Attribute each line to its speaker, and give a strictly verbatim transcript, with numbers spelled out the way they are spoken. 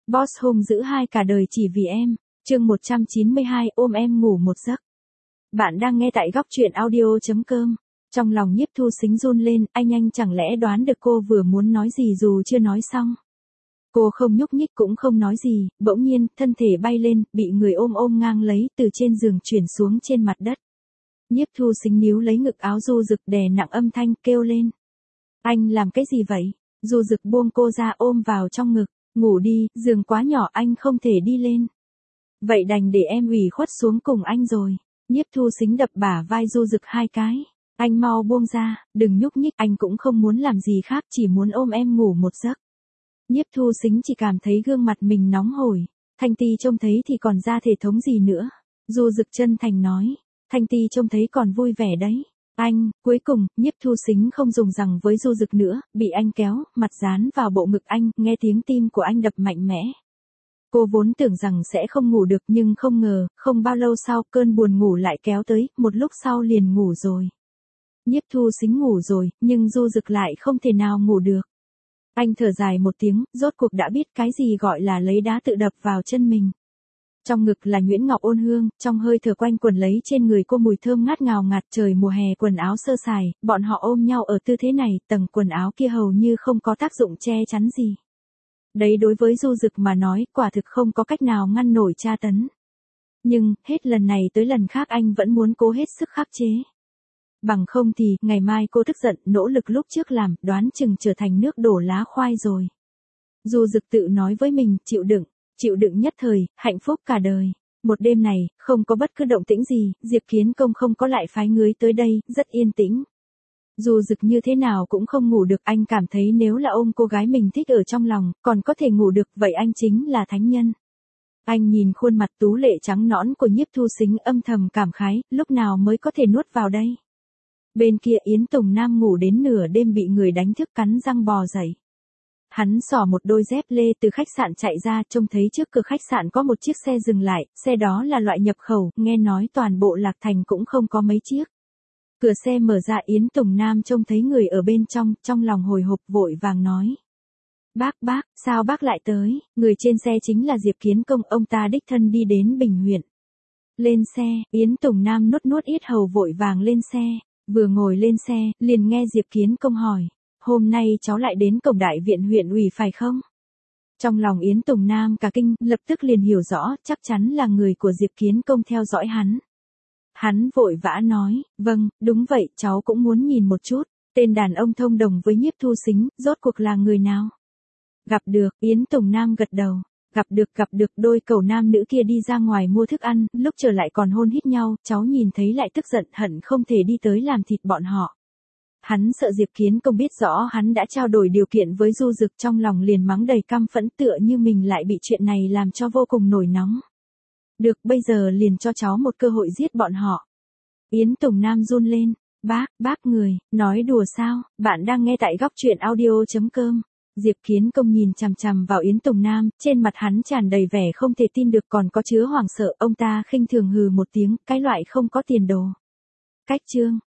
Speaker 1: Boss hung dữ hai cả đời chỉ vì em. Chương một trăm chín mươi hai ôm em ngủ một giấc. Bạn đang nghe tại góc truyện audio chấm com. Trong lòng Nhiếp Thu Sính run lên, anh anh chẳng lẽ đoán được cô vừa muốn nói gì dù chưa nói xong. Cô không nhúc nhích cũng không nói gì, bỗng nhiên, thân thể bay lên, bị người ôm ôm ngang lấy, từ trên giường chuyển xuống trên mặt đất. Nhiếp Thu Sính níu lấy ngực áo Du Dực đè nặng âm thanh, kêu lên. Anh làm cái gì vậy? Du Dực buông cô ra ôm vào trong ngực. Ngủ đi, giường quá nhỏ anh không thể đi lên. Vậy đành để em ủy khuất xuống cùng anh rồi. Nhiếp Thu Sính đập bả vai Du Dực hai cái. Anh mau buông ra, đừng nhúc nhích, anh cũng không muốn làm gì khác, chỉ muốn ôm em ngủ một giấc. Nhiếp Thu Sính chỉ cảm thấy gương mặt mình nóng hổi. Thanh Ti trông thấy thì còn ra thể thống gì nữa. Du Dực chân thành nói. Thanh Ti trông thấy còn vui vẻ đấy. Anh, cuối cùng, Nhiếp Thu Sính không dùng rằng với Du Dực nữa, bị anh kéo, mặt dán vào bộ ngực anh, nghe tiếng tim của anh đập mạnh mẽ. Cô vốn tưởng rằng sẽ không ngủ được nhưng không ngờ, không bao lâu sau cơn buồn ngủ lại kéo tới, một lúc sau liền ngủ rồi. Nhiếp Thu Sính ngủ rồi, nhưng Du Dực lại không thể nào ngủ được. Anh thở dài một tiếng, rốt cuộc đã biết cái gì gọi là lấy đá tự đập vào chân mình. Trong ngực là nhuyễn ngọc ôn hương, trong hơi thở quanh quần lấy trên người cô mùi thơm ngát ngào ngạt, trời mùa hè quần áo sơ sài, bọn họ ôm nhau ở tư thế này, tầng quần áo kia hầu như không có tác dụng che chắn gì. Đấy đối với Du Dực mà nói, quả thực không có cách nào ngăn nổi tra tấn. Nhưng, hết lần này tới lần khác anh vẫn muốn cố hết sức khắc chế. Bằng không thì, ngày mai cô tức giận, nỗ lực lúc trước làm, đoán chừng trở thành nước đổ lá khoai rồi. Du Dực tự nói với mình, chịu đựng. Chịu đựng nhất thời, hạnh phúc cả đời. Một đêm này, không có bất cứ động tĩnh gì, Diệp Kiến Công không có lại phái người tới đây, rất yên tĩnh. Du Dực như thế nào cũng không ngủ được, anh cảm thấy nếu là ôm cô gái mình thích ở trong lòng, còn có thể ngủ được, vậy anh chính là thánh nhân. Anh nhìn khuôn mặt tú lệ trắng nõn của Nhiếp Thu Sính âm thầm cảm khái, lúc nào mới có thể nuốt vào đây. Bên kia Yến Tùng Nam ngủ đến nửa đêm bị người đánh thức cắn răng bò dậy. Hắn xỏ một đôi dép lê từ khách sạn chạy ra, trông thấy trước cửa khách sạn có một chiếc xe dừng lại, xe đó là loại nhập khẩu, nghe nói toàn bộ Lạc Thành cũng không có mấy chiếc. Cửa xe mở ra, Yến Tùng Nam trông thấy người ở bên trong, trong lòng hồi hộp vội vàng nói. Bác bác, sao bác lại tới? Người trên xe chính là Diệp Kiến Công, ông ta đích thân đi đến Bình huyện. Lên xe, Yến Tùng Nam nuốt nuốt yết hầu vội vàng lên xe, vừa ngồi lên xe, liền nghe Diệp Kiến Công hỏi. Hôm nay cháu lại đến cổng đại viện huyện ủy phải không? Trong lòng Yến Tùng Nam cả kinh, lập tức liền hiểu rõ, chắc chắn là người của Diệp Kiến Công theo dõi hắn. Hắn vội vã nói, vâng, đúng vậy, cháu cũng muốn nhìn một chút, tên đàn ông thông đồng với Nhiếp Thu Sính, rốt cuộc là người nào? Gặp được, Yến Tùng Nam gật đầu, gặp được gặp được đôi cẩu nam nữ kia đi ra ngoài mua thức ăn, lúc trở lại còn hôn hít nhau, cháu nhìn thấy lại tức giận hận không thể đi tới làm thịt bọn họ. Hắn sợ Diệp Kiến Công biết rõ hắn đã trao đổi điều kiện với Du Dực, trong lòng liền mắng đầy căm phẫn, tựa như mình lại bị chuyện này làm cho vô cùng nổi nóng. Được, bây giờ liền cho cháu một cơ hội giết bọn họ. Yến Tùng Nam run lên, bác, bác người, nói đùa sao, bạn đang nghe tại góc truyện audio chấm com. Diệp Kiến Công nhìn chằm chằm vào Yến Tùng Nam, trên mặt hắn tràn đầy vẻ không thể tin được còn có chứa hoảng sợ, ông ta khinh thường hừ một tiếng, cái loại không có tiền đồ. Cách chương